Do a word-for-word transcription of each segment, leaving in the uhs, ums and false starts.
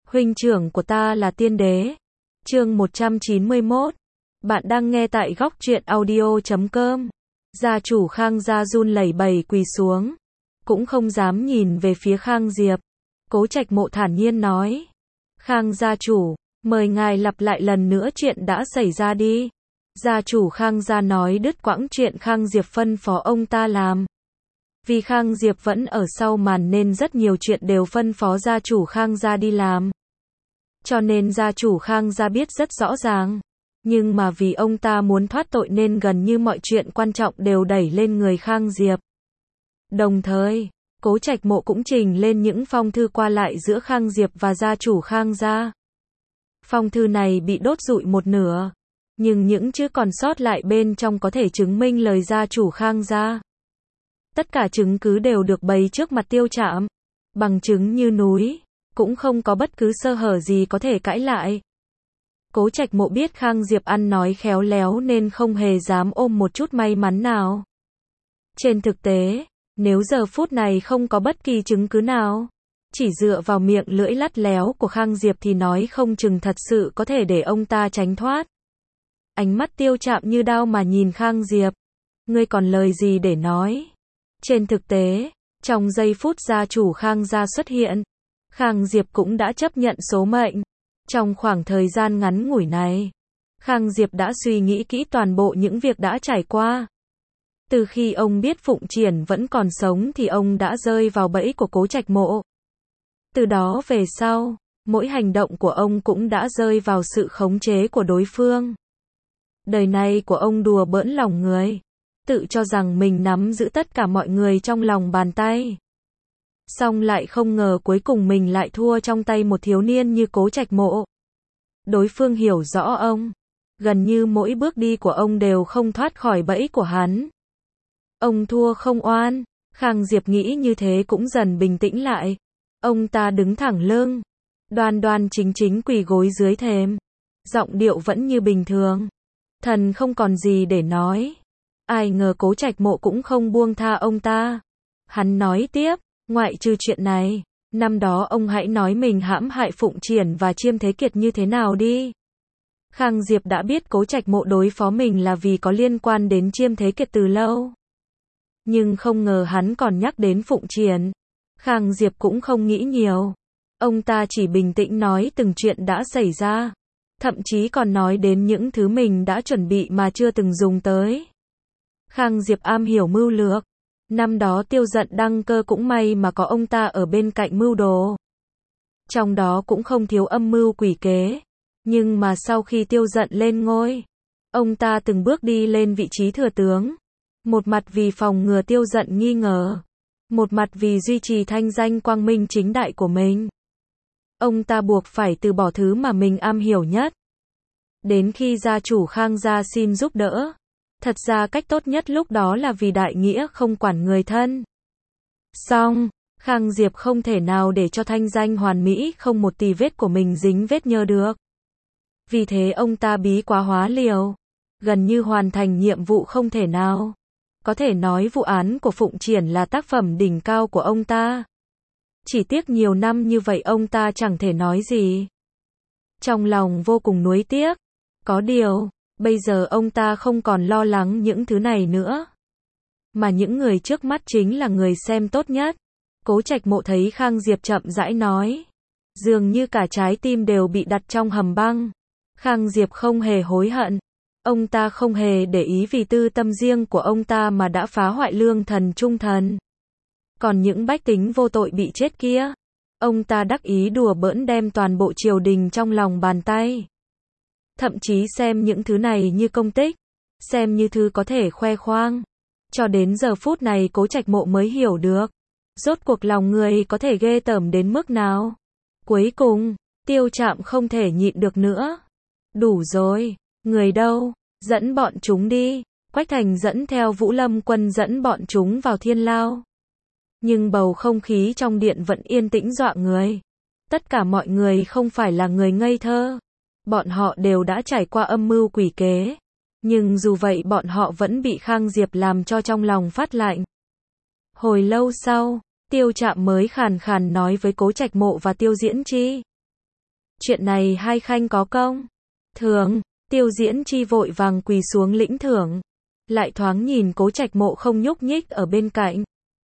Huynh trưởng của ta là tiên đế. Chương một trăm chín mươi mốt. Bạn đang nghe tại góc truyện audio chấm com. Gia chủ Khang gia run lẩy bẩy quỳ xuống, cũng không dám nhìn về phía Khang Diệp. Cố Trạch Mộ thản nhiên nói: "Khang gia chủ, mời ngài lặp lại lần nữa chuyện đã xảy ra đi." Gia chủ Khang gia nói đứt quãng chuyện Khang Diệp phân phó ông ta làm. Vì Khang Diệp vẫn ở sau màn nên rất nhiều chuyện đều phân phó gia chủ Khang gia đi làm. Cho nên gia chủ Khang gia biết rất rõ ràng. Nhưng mà vì ông ta muốn thoát tội nên gần như mọi chuyện quan trọng đều đẩy lên người Khang Diệp. Đồng thời, Cố Trạch Mộ cũng trình lên những phong thư qua lại giữa Khang Diệp và gia chủ Khang gia. Phong thư này bị đốt rụi một nửa, nhưng những chữ còn sót lại bên trong có thể chứng minh lời gia chủ Khang gia. Tất cả chứng cứ đều được bày trước mặt Tiêu Trạm, bằng chứng như núi, cũng không có bất cứ sơ hở gì có thể cãi lại. Cố Trạch Mộ biết Khang Diệp ăn nói khéo léo nên không hề dám ôm một chút may mắn nào. Trên thực tế, nếu giờ phút này không có bất kỳ chứng cứ nào, chỉ dựa vào miệng lưỡi lắt léo của Khang Diệp thì nói không chừng thật sự có thể để ông ta tránh thoát. Ánh mắt Tiêu Trạm như đao mà nhìn Khang Diệp. Ngươi còn lời gì để nói? Trên thực tế, trong giây phút gia chủ Khang gia xuất hiện, Khang Diệp cũng đã chấp nhận số mệnh. Trong khoảng thời gian ngắn ngủi này, Khang Diệp đã suy nghĩ kỹ toàn bộ những việc đã trải qua. Từ khi ông biết Phụng Triển vẫn còn sống thì ông đã rơi vào bẫy của Cố Trạch Mộ. Từ đó về sau, mỗi hành động của ông cũng đã rơi vào sự khống chế của đối phương. Đời này của ông đùa bỡn lòng người, tự cho rằng mình nắm giữ tất cả mọi người trong lòng bàn tay. Xong lại không ngờ cuối cùng mình lại thua trong tay một thiếu niên như Cố Trạch Mộ. Đối phương hiểu rõ ông, gần như mỗi bước đi của ông đều không thoát khỏi bẫy của hắn. Ông thua không oan. Khang Diệp nghĩ như thế cũng dần bình tĩnh lại. Ông ta đứng thẳng lưng, đoan đoan chính chính quỳ gối dưới thềm, giọng điệu vẫn như bình thường. Thần không còn gì để nói. Ai ngờ Cố Trạch Mộ cũng không buông tha ông ta. Hắn nói tiếp: "Ngoại trừ chuyện này, năm đó ông hãy nói mình hãm hại Phụng Triển và Chiêm Thế Kiệt như thế nào đi." Khang Diệp đã biết Cố Trạch Mộ đối phó mình là vì có liên quan đến Chiêm Thế Kiệt từ lâu. Nhưng không ngờ hắn còn nhắc đến Phụng Triển. Khang Diệp cũng không nghĩ nhiều. Ông ta chỉ bình tĩnh nói từng chuyện đã xảy ra. Thậm chí còn nói đến những thứ mình đã chuẩn bị mà chưa từng dùng tới. Khang Diệp am hiểu mưu lược. Năm đó Tiêu Dận đăng cơ cũng may mà có ông ta ở bên cạnh mưu đồ. Trong đó cũng không thiếu âm mưu quỷ kế. Nhưng mà sau khi Tiêu Dận lên ngôi, ông ta từng bước đi lên vị trí thừa tướng. Một mặt vì phòng ngừa Tiêu Dận nghi ngờ, một mặt vì duy trì thanh danh quang minh chính đại của mình. Ông ta buộc phải từ bỏ thứ mà mình am hiểu nhất. Đến khi gia chủ Khang gia xin giúp đỡ, thật ra cách tốt nhất lúc đó là vì đại nghĩa không quản người thân. Song, Khang Diệp không thể nào để cho thanh danh hoàn mỹ không một tì vết của mình dính vết nhơ được. Vì thế ông ta bí quá hóa liều, gần như hoàn thành nhiệm vụ không thể nào. Có thể nói vụ án của Phụng Triển là tác phẩm đỉnh cao của ông ta. Chỉ tiếc nhiều năm như vậy ông ta chẳng thể nói gì. Trong lòng vô cùng nuối tiếc. Có điều, bây giờ ông ta không còn lo lắng những thứ này nữa. Mà những người trước mắt chính là người xem tốt nhất. Cố Trạch Mộ thấy Khang Diệp chậm rãi nói. Dường như cả trái tim đều bị đặt trong hầm băng. Khang Diệp không hề hối hận. Ông ta không hề để ý vì tư tâm riêng của ông ta mà đã phá hoại lương thần trung thần. Còn những bách tính vô tội bị chết kia, ông ta đắc ý đùa bỡn đem toàn bộ triều đình trong lòng bàn tay. Thậm chí xem những thứ này như công tích, xem như thứ có thể khoe khoang. Cho đến giờ phút này Cố Trạch Mộ mới hiểu được, rốt cuộc lòng người có thể ghê tởm đến mức nào. Cuối cùng, Tiêu Trạm không thể nhịn được nữa. Đủ rồi, người đâu, dẫn bọn chúng đi. Quách Thành dẫn theo Vũ Lâm quân dẫn bọn chúng vào thiên lao. Nhưng bầu không khí trong điện vẫn yên tĩnh dọa người. Tất cả mọi người không phải là người ngây thơ. Bọn họ đều đã trải qua âm mưu quỷ kế. Nhưng dù vậy bọn họ vẫn bị Khang Diệp làm cho trong lòng phát lạnh. Hồi lâu sau, Tiêu Trạm mới khàn khàn nói với Cố Trạch Mộ và Tiêu Diễn Chi. Chuyện này hai khanh có công. Thường, Tiêu Diễn Chi vội vàng quỳ xuống lĩnh thưởng. Lại thoáng nhìn Cố Trạch Mộ không nhúc nhích ở bên cạnh.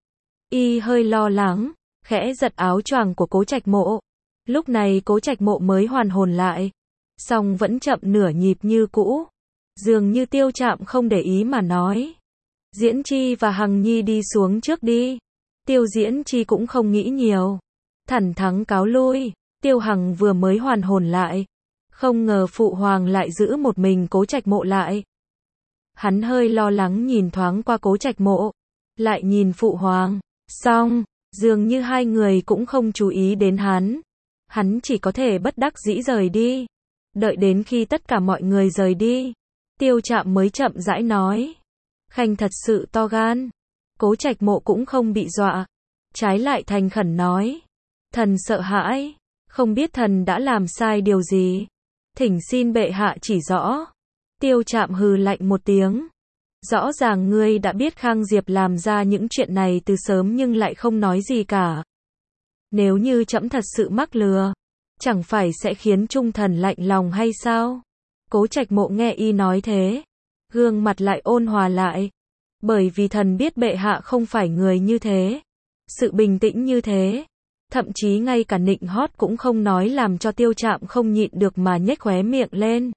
Y hơi lo lắng, khẽ giật áo choàng của Cố Trạch Mộ. Lúc này Cố Trạch Mộ mới hoàn hồn lại. Song vẫn chậm nửa nhịp như cũ. Dường như Tiêu Trạm không để ý mà nói. Diễn Chi và Hằng Nhi đi xuống trước đi. Tiêu Diễn Chi cũng không nghĩ nhiều. Thẳng thắn cáo lui. Tiêu Hằng vừa mới hoàn hồn lại. Không ngờ Phụ Hoàng lại giữ một mình Cố Trạch Mộ lại. Hắn hơi lo lắng nhìn thoáng qua Cố Trạch Mộ. Lại nhìn Phụ Hoàng. Xong, dường như hai người cũng không chú ý đến hắn. Hắn chỉ có thể bất đắc dĩ rời đi. Đợi đến khi tất cả mọi người rời đi, Tiêu Trạm mới chậm rãi nói. Khanh thật sự to gan. Cố Trạch Mộ cũng không bị dọa. Trái lại thành khẩn nói. Thần sợ hãi. Không biết thần đã làm sai điều gì. Thỉnh xin bệ hạ chỉ rõ. Tiêu Trạm hừ lạnh một tiếng. Rõ ràng ngươi đã biết Khang Diệp làm ra những chuyện này từ sớm nhưng lại không nói gì cả. Nếu như trẫm thật sự mắc lừa, chẳng phải sẽ khiến trung thần lạnh lòng hay sao? Cố Trạch Mộ nghe y nói thế, gương mặt lại ôn hòa lại. Bởi vì thần biết bệ hạ không phải người như thế. Sự bình tĩnh như thế. Thậm chí ngay cả nịnh hót cũng không nói, làm cho Tiêu Trạm không nhịn được mà nhếch khóe miệng lên.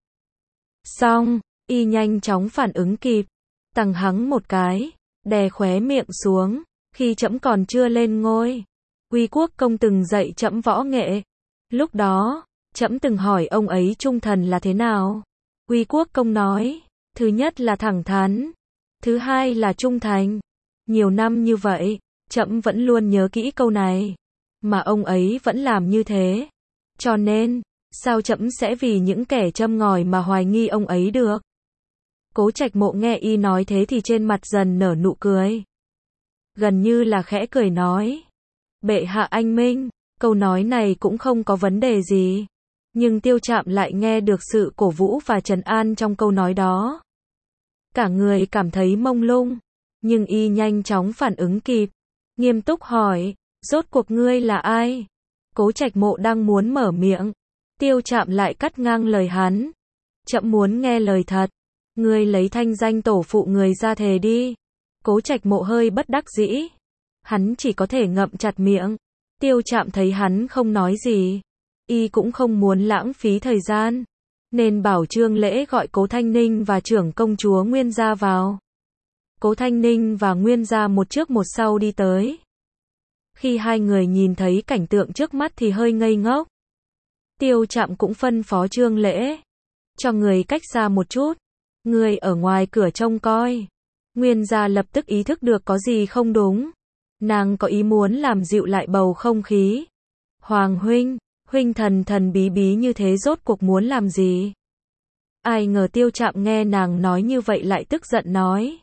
Xong, y nhanh chóng phản ứng kịp. Tằng hắng một cái, đè khóe miệng xuống. Khi trẫm còn chưa lên ngôi, Uy Quốc công từng dạy trẫm võ nghệ. Lúc đó, trẫm từng hỏi ông ấy trung thần là thế nào. Uy Quốc công nói, thứ nhất là thẳng thắn, thứ hai là trung thành. Nhiều năm như vậy, trẫm vẫn luôn nhớ kỹ câu này. Mà ông ấy vẫn làm như thế. Cho nên, sao trẫm sẽ vì những kẻ châm ngòi mà hoài nghi ông ấy được? Cố Trạch Mộ nghe y nói thế thì trên mặt dần nở nụ cười. Gần như là khẽ cười nói. Bệ hạ anh minh, câu nói này cũng không có vấn đề gì. Nhưng Tiêu Trạm lại nghe được sự cổ vũ và trấn an trong câu nói đó. Cả người cảm thấy mông lung. Nhưng y nhanh chóng phản ứng kịp. Nghiêm túc hỏi, rốt cuộc ngươi là ai? Cố Trạch Mộ đang muốn mở miệng. Tiêu Trạm lại cắt ngang lời hắn. Trẫm muốn nghe lời thật. Ngươi lấy thanh danh tổ phụ người ra thề đi. Cố Trạch Mộ hơi bất đắc dĩ. Hắn chỉ có thể ngậm chặt miệng. Tiêu Trạm thấy hắn không nói gì. Y cũng không muốn lãng phí thời gian. Nên bảo Trương Lễ gọi Cố Thanh Ninh và trưởng công chúa Nguyên Gia vào. Cố Thanh Ninh và Nguyên Gia một trước một sau đi tới. Khi hai người nhìn thấy cảnh tượng trước mắt thì hơi ngây ngốc. Tiêu Trạm cũng phân phó Trương Lễ. Cho người cách xa một chút. Người ở ngoài cửa trông coi. Nguyên Gia lập tức ý thức được có gì không đúng. Nàng có ý muốn làm dịu lại bầu không khí. Hoàng huynh, huynh thần thần bí bí như thế rốt cuộc muốn làm gì? Ai ngờ Tiêu Trạm nghe nàng nói như vậy lại tức giận nói.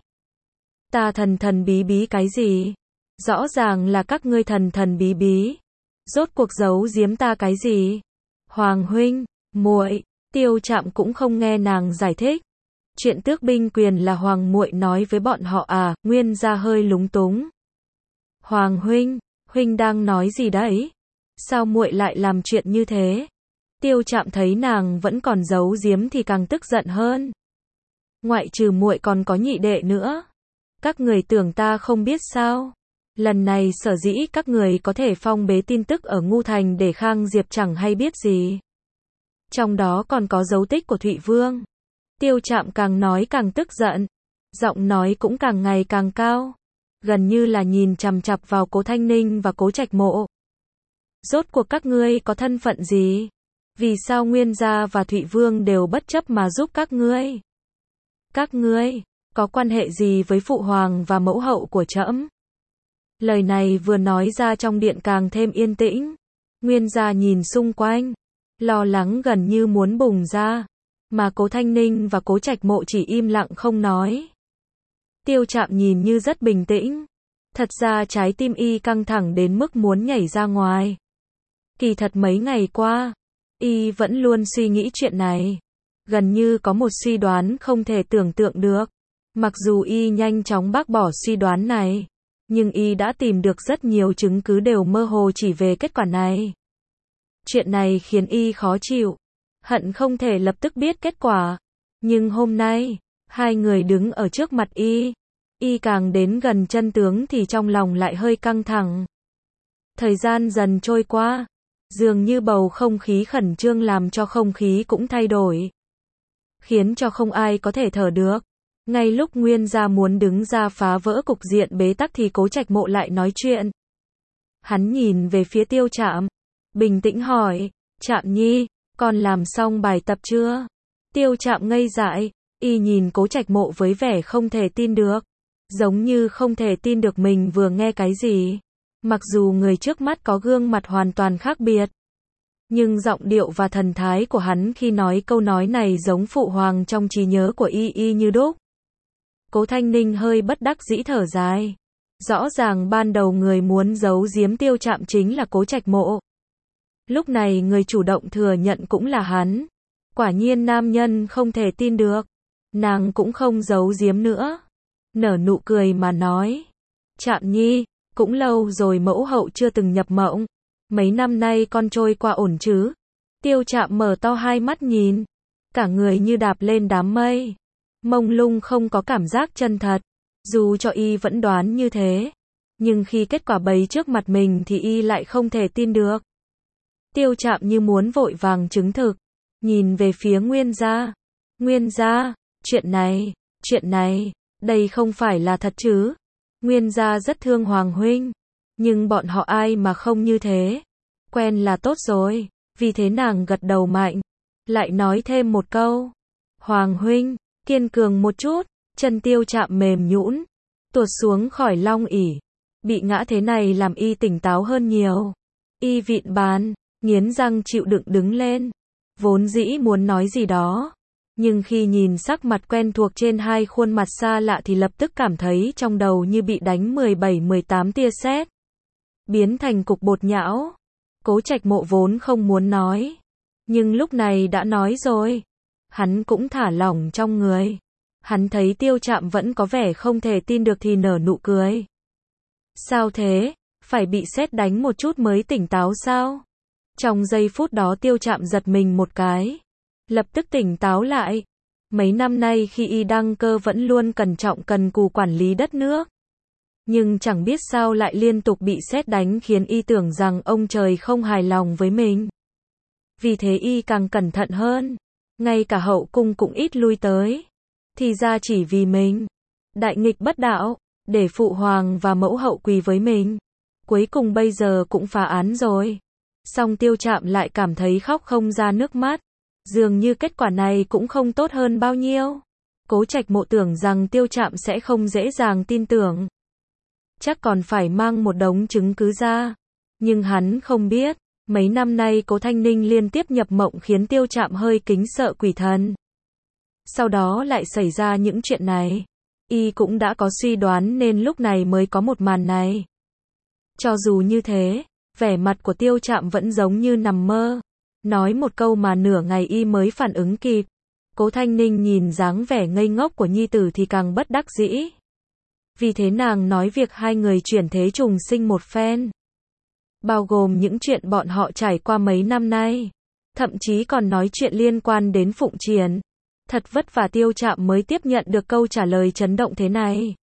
Ta thần thần bí bí cái gì? Rõ ràng là các ngươi thần thần bí bí. Rốt cuộc giấu giếm ta cái gì? Hoàng huynh, muội, Tiêu Trạm cũng không nghe nàng giải thích. Chuyện tước binh quyền là hoàng muội nói với bọn họ à? Nguyên Gia hơi lúng túng. Hoàng huynh, huynh đang nói gì đấy? Sao muội lại làm chuyện như thế? Tiêu Trạm thấy nàng vẫn còn giấu giếm thì càng tức giận hơn. Ngoại trừ muội còn có nhị đệ nữa. Các người tưởng ta không biết sao? Lần này sở dĩ các người có thể phong bế tin tức ở Ngu Thành để Khang Diệp chẳng hay biết gì. Trong đó còn có dấu tích của Thụy Vương. Tiêu Trạm càng nói càng tức giận. Giọng nói cũng càng ngày càng cao. Gần như là nhìn chằm chằm vào Cố Thanh Ninh và Cố Trạch Mộ. Rốt cuộc các ngươi có thân phận gì? Vì sao Nguyên Gia và Thụy Vương đều bất chấp mà giúp các ngươi? Các ngươi có quan hệ gì với phụ hoàng và mẫu hậu của trẫm? Lời này vừa nói ra trong điện càng thêm yên tĩnh. Nguyên Gia nhìn xung quanh, lo lắng gần như muốn bùng ra, mà Cố Thanh Ninh và Cố Trạch Mộ chỉ im lặng không nói. Tiêu Trạm nhìn như rất bình tĩnh, thật ra trái tim y căng thẳng đến mức muốn nhảy ra ngoài. Kỳ thật mấy ngày qua, y vẫn luôn suy nghĩ chuyện này. Gần như có một suy đoán không thể tưởng tượng được. Mặc dù y nhanh chóng bác bỏ suy đoán này, nhưng y đã tìm được rất nhiều chứng cứ đều mơ hồ chỉ về kết quả này. Chuyện này khiến y khó chịu, hận không thể lập tức biết kết quả. Nhưng hôm nay, hai người đứng ở trước mặt y, y càng đến gần chân tướng thì trong lòng lại hơi căng thẳng. Thời gian dần trôi qua, dường như bầu không khí khẩn trương làm cho không khí cũng thay đổi, khiến cho không ai có thể thở được. Ngay lúc Nguyên gia muốn đứng ra phá vỡ cục diện bế tắc thì Cố Trạch Mộ lại nói chuyện. Hắn nhìn về phía Tiêu Trạm, bình tĩnh hỏi, Trạm Nhi, con làm xong bài tập chưa? Tiêu Trạm ngây dại, y nhìn Cố Trạch Mộ với vẻ không thể tin được, giống như không thể tin được mình vừa nghe cái gì. Mặc dù người trước mắt có gương mặt hoàn toàn khác biệt, nhưng giọng điệu và thần thái của hắn khi nói câu nói này giống phụ hoàng trong trí nhớ của y y như đúc. Cố Thanh Ninh hơi bất đắc dĩ thở dài. Rõ ràng ban đầu người muốn giấu giếm Tiêu Trạm chính là Cố Trạch Mộ. Lúc này người chủ động thừa nhận cũng là hắn. Quả nhiên nam nhân không thể tin được. Nàng cũng không giấu giếm nữa. Nở nụ cười mà nói. Trạm Nhi, cũng lâu rồi mẫu hậu chưa từng nhập mộng. Mấy năm nay con trôi qua ổn chứ? Tiêu Trạm mở to hai mắt nhìn. Cả người như đạp lên đám mây. Mông lung không có cảm giác chân thật. Dù cho y vẫn đoán như thế, nhưng khi kết quả bày trước mặt mình thì y lại không thể tin được. Tiêu Trạm như muốn vội vàng chứng thực, nhìn về phía Nguyên gia. Nguyên gia, chuyện này, chuyện này, đây không phải là thật chứ? Nguyên gia rất thương Hoàng huynh, nhưng bọn họ ai mà không như thế? Quen là tốt rồi, vì thế nàng gật đầu mạnh, lại nói thêm một câu. Hoàng huynh, kiên cường một chút. Chân Tiêu Trạm mềm nhũn, tuột xuống khỏi long ỷ. Bị ngã thế này làm y tỉnh táo hơn nhiều. Y vịn bàn, nghiến răng chịu đựng đứng lên. Vốn dĩ muốn nói gì đó, nhưng khi nhìn sắc mặt quen thuộc trên hai khuôn mặt xa lạ thì lập tức cảm thấy trong đầu như bị đánh mười bảy mười tám tia sét, biến thành cục bột nhão. Cố Trạch Mộ vốn không muốn nói, nhưng lúc này đã nói rồi, hắn cũng thả lỏng trong người. Hắn thấy Tiêu Trạm vẫn có vẻ không thể tin được thì nở nụ cười. Sao thế? Phải bị sét đánh một chút mới tỉnh táo sao? Trong giây phút đó Tiêu Trạm giật mình một cái, lập tức tỉnh táo lại. Mấy năm nay khi y đăng cơ vẫn luôn cẩn trọng cần cù quản lý đất nước. Nhưng chẳng biết sao lại liên tục bị sét đánh khiến y tưởng rằng ông trời không hài lòng với mình. Vì thế y càng cẩn thận hơn. Ngay cả hậu cung cũng ít lui tới. Thì ra chỉ vì mình. Đại nghịch bất đạo, để phụ hoàng và mẫu hậu quỳ với mình. Cuối cùng bây giờ cũng phá án rồi. Song Tiêu Trạm lại cảm thấy khóc không ra nước mắt. Dường như kết quả này cũng không tốt hơn bao nhiêu. Cố Trạch Mộ tưởng rằng Tiêu Trạm sẽ không dễ dàng tin tưởng. Chắc còn phải mang một đống chứng cứ ra. Nhưng hắn không biết, mấy năm nay Cố Thanh Ninh liên tiếp nhập mộng khiến Tiêu Trạm hơi kính sợ quỷ thần. Sau đó lại xảy ra những chuyện này. Y cũng đã có suy đoán nên lúc này mới có một màn này. Cho dù như thế, vẻ mặt của Tiêu Trạm vẫn giống như nằm mơ. Nói một câu mà nửa ngày y mới phản ứng kịp. Cố Thanh Ninh nhìn dáng vẻ ngây ngốc của nhi tử thì càng bất đắc dĩ. Vì thế nàng nói việc hai người chuyển thế trùng sinh một phen. Bao gồm những chuyện bọn họ trải qua mấy năm nay. Thậm chí còn nói chuyện liên quan đến Phụng Triển. Thật vất vả Tiêu Trạm mới tiếp nhận được câu trả lời chấn động thế này.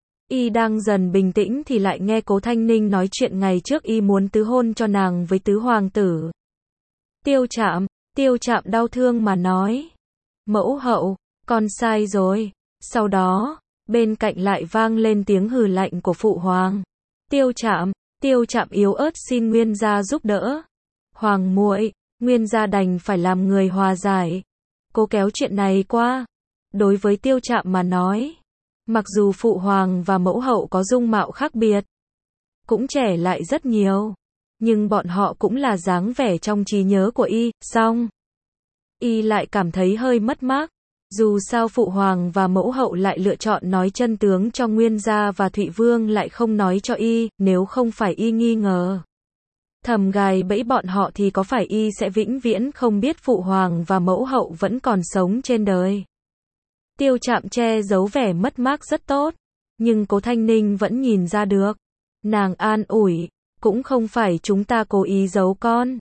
Y đang dần bình tĩnh thì lại nghe Cố Thanh Ninh nói chuyện ngày trước y muốn tứ hôn cho nàng với tứ hoàng tử. Tiêu Trạm, Tiêu Trạm đau thương mà nói. Mẫu hậu, con sai rồi. Sau đó, bên cạnh lại vang lên tiếng hừ lạnh của phụ hoàng. Tiêu Trạm, Tiêu Trạm yếu ớt xin Nguyên gia giúp đỡ. Hoàng muội, Nguyên gia đành phải làm người hòa giải. Cố kéo chuyện này qua. Đối với Tiêu Trạm mà nói, mặc dù phụ hoàng và mẫu hậu có dung mạo khác biệt, cũng trẻ lại rất nhiều, nhưng bọn họ cũng là dáng vẻ trong trí nhớ của y, song y lại cảm thấy hơi mất mát. Dù sao phụ hoàng và mẫu hậu lại lựa chọn nói chân tướng cho Nguyên gia và Thụy Vương lại không nói cho y, nếu không phải y nghi ngờ thầm gài bẫy bọn họ thì có phải y sẽ vĩnh viễn không biết phụ hoàng và mẫu hậu vẫn còn sống trên đời. Tiêu Trạm che giấu vẻ mất mát rất tốt, nhưng Cố Thanh Ninh vẫn nhìn ra được. Nàng an ủi, cũng không phải chúng ta cố ý giấu con.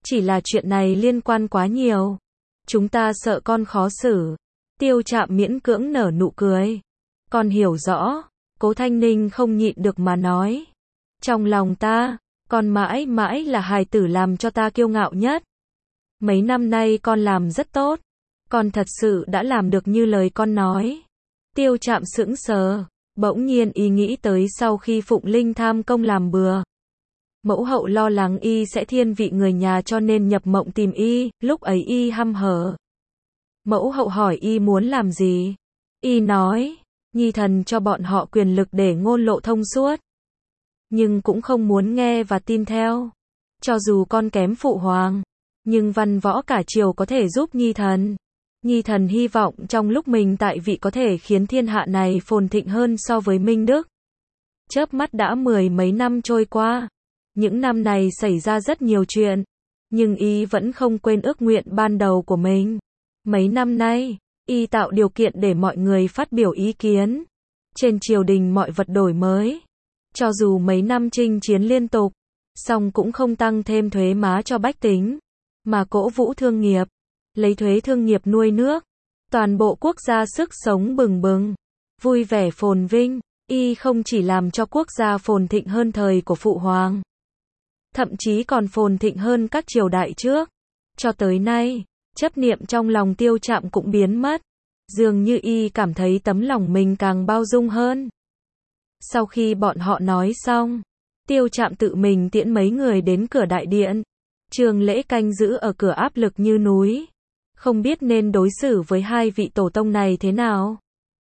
Chỉ là chuyện này liên quan quá nhiều. Chúng ta sợ con khó xử. Tiêu Trạm miễn cưỡng nở nụ cười. Con hiểu rõ. Cố Thanh Ninh không nhịn được mà nói. Trong lòng ta, con mãi mãi là hài tử làm cho ta kiêu ngạo nhất. Mấy năm nay con làm rất tốt. Con thật sự đã làm được như lời con nói. Tiêu Trạm sững sờ. Bỗng nhiên y nghĩ tới sau khi Phụng Linh tham công làm bừa. Mẫu hậu lo lắng y sẽ thiên vị người nhà cho nên nhập mộng tìm y, lúc ấy y hăm hở. Mẫu hậu hỏi y muốn làm gì? Y nói, nhi thần cho bọn họ quyền lực để ngôn lộ thông suốt. Nhưng cũng không muốn nghe và tin theo. Cho dù con kém phụ hoàng, nhưng văn võ cả triều có thể giúp nhi thần. Nhi thần hy vọng trong lúc mình tại vị có thể khiến thiên hạ này phồn thịnh hơn so với Minh Đức. Chớp mắt đã mười mấy năm trôi qua. Những năm này xảy ra rất nhiều chuyện. Nhưng y vẫn không quên ước nguyện ban đầu của mình. Mấy năm nay, y tạo điều kiện để mọi người phát biểu ý kiến. Trên triều đình mọi vật đổi mới. Cho dù mấy năm chinh chiến liên tục, song cũng không tăng thêm thuế má cho bách tính. Mà cổ vũ thương nghiệp. Lấy thuế thương nghiệp nuôi nước. Toàn bộ quốc gia sức sống bừng bừng. Vui vẻ phồn vinh. Y không chỉ làm cho quốc gia phồn thịnh hơn thời của phụ hoàng. Thậm chí còn phồn thịnh hơn các triều đại trước. Cho tới nay, chấp niệm trong lòng Tiêu Trạm cũng biến mất. Dường như y cảm thấy tấm lòng mình càng bao dung hơn. Sau khi bọn họ nói xong, Tiêu Trạm tự mình tiễn mấy người đến cửa đại điện. Trường Lễ canh giữ ở cửa áp lực như núi. Không biết nên đối xử với hai vị tổ tông này thế nào.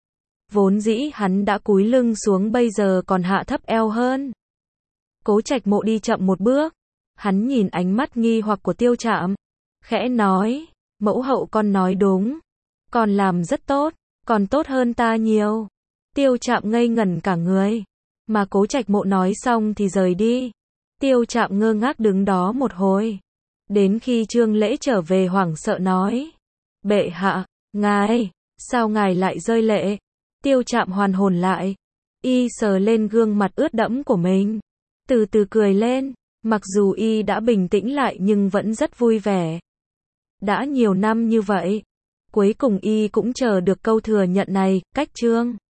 Vốn dĩ hắn đã cúi lưng xuống bây giờ còn hạ thấp eo hơn. Cố Trạch Mộ đi chậm một bước. Hắn nhìn ánh mắt nghi hoặc của Tiêu Trạm. Khẽ nói, mẫu hậu con nói đúng. Con làm rất tốt, còn tốt hơn ta nhiều. Tiêu Trạm ngây ngẩn cả người. Mà Cố Trạch Mộ nói xong thì rời đi. Tiêu Trạm ngơ ngác đứng đó một hồi. Đến khi Trương Lễ trở về hoảng sợ nói. Bệ hạ, ngài, sao ngài lại rơi lệ? Tiêu Trạm hoàn hồn lại. Y sờ lên gương mặt ướt đẫm của mình. Từ từ cười lên. Mặc dù y đã bình tĩnh lại nhưng vẫn rất vui vẻ. Đã nhiều năm như vậy. Cuối cùng y cũng chờ được câu thừa nhận này, cách Trương